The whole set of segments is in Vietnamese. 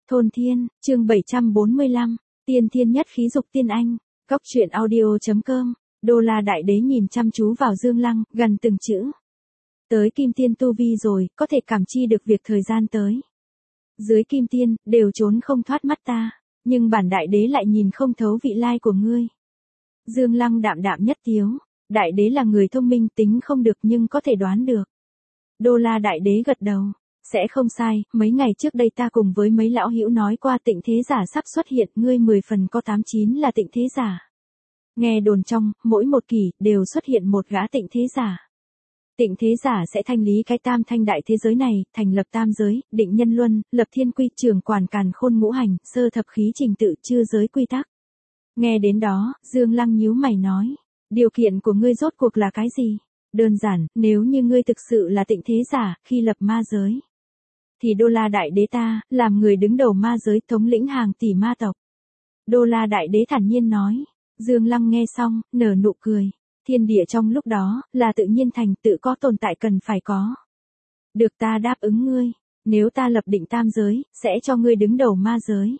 Thôn Thiên, chương 745, tiên thiên nhất khí dục tiên anh, góc truyện audio.com, Đô La Đại Đế nhìn chăm chú vào Dương Lăng, gần từng chữ. Tới kim tiên tu vi rồi, có thể cảm chi được việc thời gian tới. Dưới kim tiên, đều trốn không thoát mắt ta, nhưng bản đại đế lại nhìn không thấu vị lai của ngươi. Dương Lăng đạm đạm nhất tiếu, đại đế là người thông minh tính không được nhưng có thể đoán được. Đô La Đại Đế gật đầu. Sẽ không sai, mấy ngày trước đây ta cùng với mấy lão hữu nói qua Tịnh Thế Giả sắp xuất hiện, ngươi 10 phần có 89 là Tịnh Thế Giả. Nghe đồn trong, mỗi một kỷ, đều xuất hiện một gã Tịnh Thế Giả. Tịnh Thế Giả sẽ thanh lý cái tam thanh đại thế giới này, thành lập tam giới, định nhân luân, lập thiên quy, trường quản càn khôn ngũ hành, sơ thập khí trình tự, chư giới quy tắc. Nghe đến đó, Dương Lăng nhíu mày nói, điều kiện của ngươi rốt cuộc là cái gì? Đơn giản, nếu như ngươi thực sự là Tịnh Thế Giả, khi lập ma giới thì Đô La Đại Đế ta, làm người đứng đầu ma giới, thống lĩnh hàng tỷ ma tộc. Đô La Đại Đế thản nhiên nói. Dương Lăng nghe xong, nở nụ cười. Thiên địa trong lúc đó, là tự nhiên thành, tự có tồn tại cần phải có. Được, ta đáp ứng ngươi, nếu ta lập định tam giới, sẽ cho ngươi đứng đầu ma giới.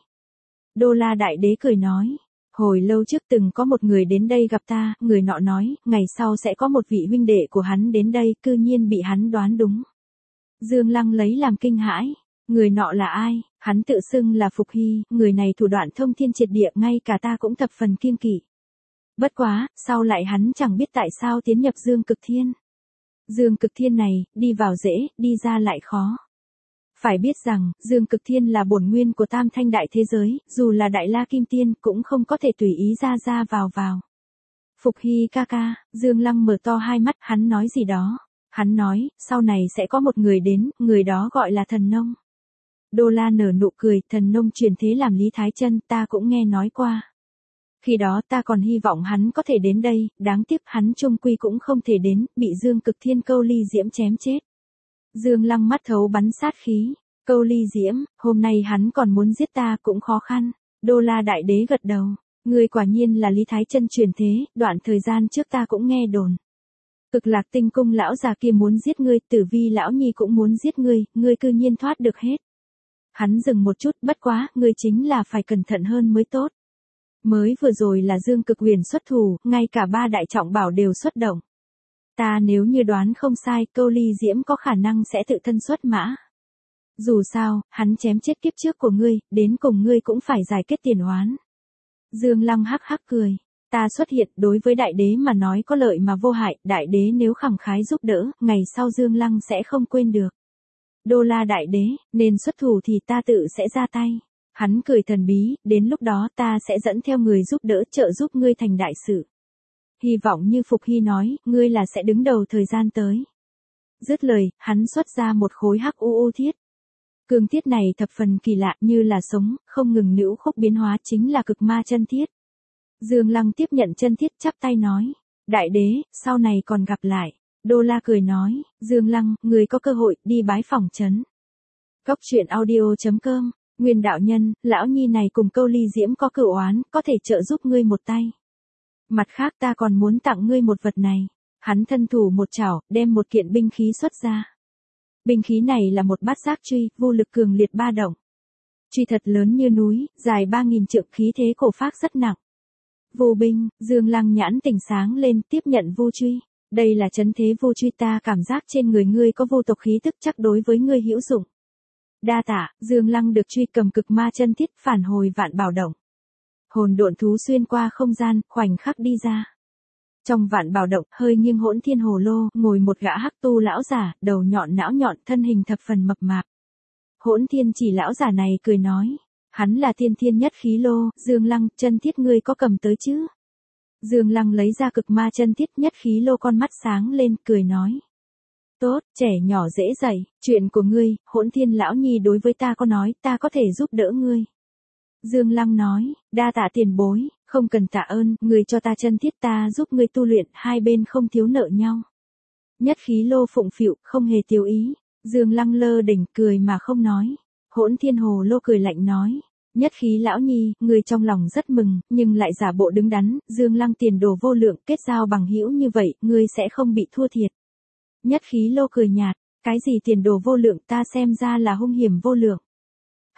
Đô La Đại Đế cười nói. Hồi lâu trước từng có một người đến đây gặp ta, người nọ nói, ngày sau sẽ có một vị huynh đệ của hắn đến đây, cư nhiên bị hắn đoán đúng. Dương Lăng lấy làm kinh hãi, người nọ là ai? Hắn tự xưng là Phục Hy, người này thủ đoạn thông thiên triệt địa, ngay cả ta cũng thập phần kiêng kỵ. Bất quá, sau lại hắn chẳng biết tại sao tiến nhập Dương Cực Thiên. Dương Cực Thiên này, đi vào dễ, đi ra lại khó. Phải biết rằng, Dương Cực Thiên là bổn nguyên của tam thanh đại thế giới, dù là Đại La Kim Tiên cũng không có thể tùy ý ra vào. Phục Hy ca ca, Dương Lăng mở to hai mắt, hắn nói gì đó. Hắn nói, sau này sẽ có một người đến, người đó gọi là Thần Nông. Đô La nở nụ cười, Thần Nông truyền thế làm Lý Thái Chân, ta cũng nghe nói qua. Khi đó ta còn hy vọng hắn có thể đến đây, đáng tiếc hắn chung quy cũng không thể đến, bị Dương Cực Thiên Câu Ly Diễm chém chết. Dương Lăng mắt thấu bắn sát khí, Câu Ly Diễm, hôm nay hắn còn muốn giết ta cũng khó khăn. Đô La Đại Đế gật đầu, người quả nhiên là Lý Thái Chân truyền thế, đoạn thời gian trước ta cũng nghe đồn. Cực Lạc Tinh Cung lão già kia muốn giết ngươi, Tử Vi lão nhi cũng muốn giết ngươi cư nhiên thoát được hết. Hắn dừng một chút, bất quá, ngươi chính là phải cẩn thận hơn mới tốt. Mới vừa rồi là Dương Cực Huyền xuất thủ, ngay cả ba đại trọng bảo đều xuất động. Ta nếu như đoán không sai, Câu Ly Diễm có khả năng sẽ tự thân xuất mã. Dù sao, hắn chém chết kiếp trước của ngươi, đến cùng ngươi cũng phải giải kết tiền oán. Dương Lăng hắc hắc cười. Ta xuất hiện đối với đại đế mà nói có lợi mà vô hại, đại đế nếu khẳng khái giúp đỡ, ngày sau Dương Lăng sẽ không quên được. Đô La Đại Đế, nên xuất thủ thì ta tự sẽ ra tay. Hắn cười thần bí, đến lúc đó ta sẽ dẫn theo người giúp đỡ, trợ giúp ngươi thành đại sự. Hy vọng như Phục Hy nói, ngươi là sẽ đứng đầu thời gian tới. Dứt lời, hắn xuất ra một khối hắc u thiết. Cương thiết này thập phần kỳ lạ, như là sống, không ngừng nữu khúc biến hóa, chính là cực ma chân thiết. Dương Lăng tiếp nhận chân thiết, chắp tay nói, đại đế, sau này còn gặp lại. Đô La cười nói, Dương Lăng, người có cơ hội, đi bái phỏng trấn. Góc truyện audio.com, Nguyên đạo nhân, lão nhi này cùng Câu Ly Diễm có cửu oán, có thể trợ giúp ngươi một tay. Mặt khác ta còn muốn tặng ngươi một vật này. Hắn thân thủ một chảo, đem một kiện binh khí xuất ra. Binh khí này là một bát giác truy, vô lực cường liệt ba động. Truy thật lớn như núi, dài 3.000 trượng, khí thế cổ phác rất nặng. Vô binh, Dương Lăng nhãn tỉnh sáng lên, tiếp nhận vô truy. Đây là trấn thế vô truy, ta cảm giác trên người ngươi có vô tộc khí tức, chắc đối với ngươi hữu dụng. Đa tạ. Dương Lăng được truy cầm cực ma chân thiết, phản hồi vạn bảo động. Hồn độn thú xuyên qua không gian, khoảnh khắc đi ra. Trong vạn bảo động, hơi nghiêng Hỗn Thiên hồ lô, ngồi một gã hắc tu lão giả, đầu nhọn não nhọn, thân hình thập phần mập mạp. Hỗn Thiên chỉ lão giả này cười nói. Hắn là tiên thiên nhất khí lô, Dương Lăng, chân thiết ngươi có cầm tới chứ? Dương Lăng lấy ra cực ma chân thiết, nhất khí lô, con mắt sáng lên, cười nói. Tốt, trẻ nhỏ dễ dạy, chuyện của ngươi, Hỗn Thiên lão nhi đối với ta có nói, ta có thể giúp đỡ ngươi. Dương Lăng nói, đa tạ tiền bối, không cần tạ ơn, ngươi cho ta chân thiết, ta giúp ngươi tu luyện, hai bên không thiếu nợ nhau. Nhất khí lô phụng phịu, không hề tiêu ý. Dương Lăng lơ đỉnh cười mà không nói. Hỗn Thiên hồ lô cười lạnh nói. Nhất khí lão nhi, người trong lòng rất mừng, nhưng lại giả bộ đứng đắn, Dương Lăng tiền đồ vô lượng, kết giao bằng hữu như vậy, ngươi sẽ không bị thua thiệt. Nhất khí lô cười nhạt, cái gì tiền đồ vô lượng, ta xem ra là hung hiểm vô lượng.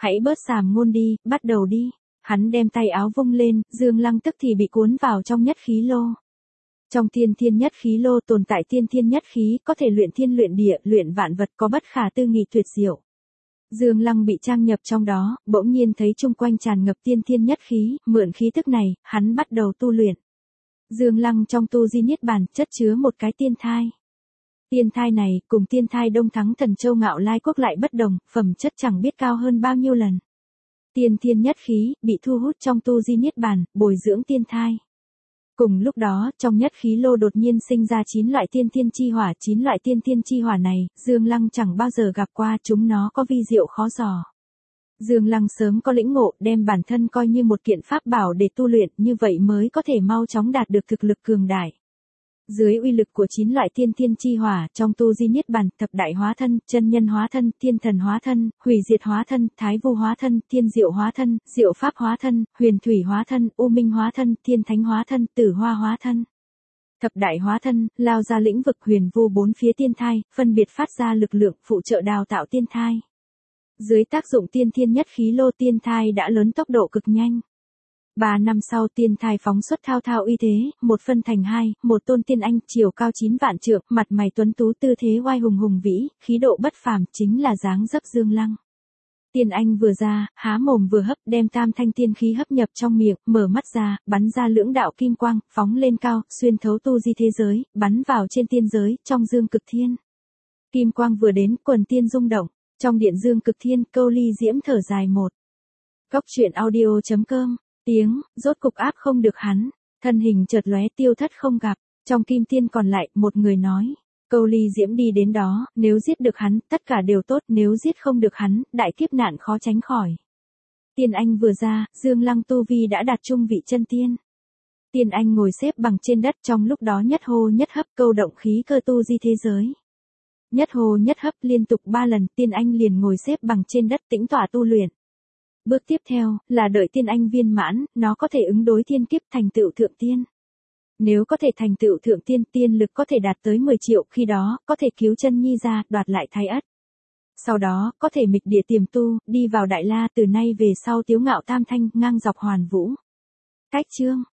Hãy bớt sàm ngôn đi, bắt đầu đi. Hắn đem tay áo vung lên, Dương Lăng tức thì bị cuốn vào trong nhất khí lô. Trong tiên thiên nhất khí lô tồn tại tiên thiên nhất khí, có thể luyện thiên luyện địa, luyện vạn vật, có bất khả tư nghị tuyệt diệu. Dương Lăng bị trang nhập trong đó, bỗng nhiên thấy chung quanh tràn ngập tiên thiên nhất khí, mượn khí tức này, hắn bắt đầu tu luyện. Dương Lăng trong tu di niết bàn, chất chứa một cái tiên thai. Tiên thai này, cùng tiên thai Đông Thắng Thần Châu Ngạo Lai Quốc lại bất đồng, phẩm chất chẳng biết cao hơn bao nhiêu lần. Tiên thiên nhất khí, bị thu hút trong tu di niết bàn, bồi dưỡng tiên thai. Cùng lúc đó, trong nhất khí lô đột nhiên sinh ra 9 loại tiên thiên chi hỏa, 9 loại tiên thiên chi hỏa này, Dương Lăng chẳng bao giờ gặp qua, chúng nó có vi diệu khó dò. Dương Lăng sớm có lĩnh ngộ, đem bản thân coi như một kiện pháp bảo để tu luyện, như vậy mới có thể mau chóng đạt được thực lực cường đại. Dưới uy lực của 9 loại tiên thiên chi hỏa, trong tu di niết bàn, thập đại hóa thân, chân nhân hóa thân, thiên thần hóa thân, hủy diệt hóa thân, thái vu hóa thân, thiên diệu hóa thân, diệu pháp hóa thân, huyền thủy hóa thân, u minh hóa thân, thiên thánh hóa thân, tử hoa hóa thân. Thập đại hóa thân, lao ra lĩnh vực huyền vu bốn phía tiên thai, phân biệt phát ra lực lượng phụ trợ đào tạo tiên thai. Dưới tác dụng tiên thiên nhất khí lô, tiên thai đã lớn tốc độ cực nhanh. 3 năm sau tiên thai phóng xuất thao thao uy thế, một phân thành hai, một tôn tiên anh, chiều cao 9 vạn trượng, mặt mày tuấn tú, tư thế oai hùng hùng vĩ, khí độ bất phàm, chính là dáng dấp Dương Lăng. Tiên anh vừa ra, há mồm vừa hấp, đem tam thanh tiên khí hấp nhập trong miệng, mở mắt ra, bắn ra lưỡng đạo kim quang, phóng lên cao, xuyên thấu tu di thế giới, bắn vào trên tiên giới, trong dương cực thiên. Kim quang vừa đến, quần tiên rung động, trong điện dương cực thiên, Câu Ly Diễm thở dài một. Góc truyện audio.com. Tiếng, rốt cục áp không được hắn, thân hình chợt lóe tiêu thất không gặp, trong kim tiên còn lại, một người nói, Câu Ly Diễm đi đến đó, nếu giết được hắn, tất cả đều tốt, nếu giết không được hắn, đại kiếp nạn khó tránh khỏi. Tiên anh vừa ra, Dương Lăng tu vi đã đạt trung vị chân tiên. Tiên anh ngồi xếp bằng trên đất, trong lúc đó nhất hô nhất hấp, câu động khí cơ tu di thế giới. Nhất hô nhất hấp liên tục 3 lần, tiên anh liền ngồi xếp bằng trên đất tĩnh tọa tu luyện. Bước tiếp theo, là đợi tiên anh viên mãn, nó có thể ứng đối thiên kiếp thành tựu thượng tiên. Nếu có thể thành tựu thượng tiên, tiên lực có thể đạt tới 10 triệu, khi đó, có thể cứu chân nhi ra, đoạt lại thái ất. Sau đó, có thể mịch địa tiềm tu, đi vào Đại La, từ nay về sau tiếu ngạo tam thanh, ngang dọc hoàn vũ. Cách chương.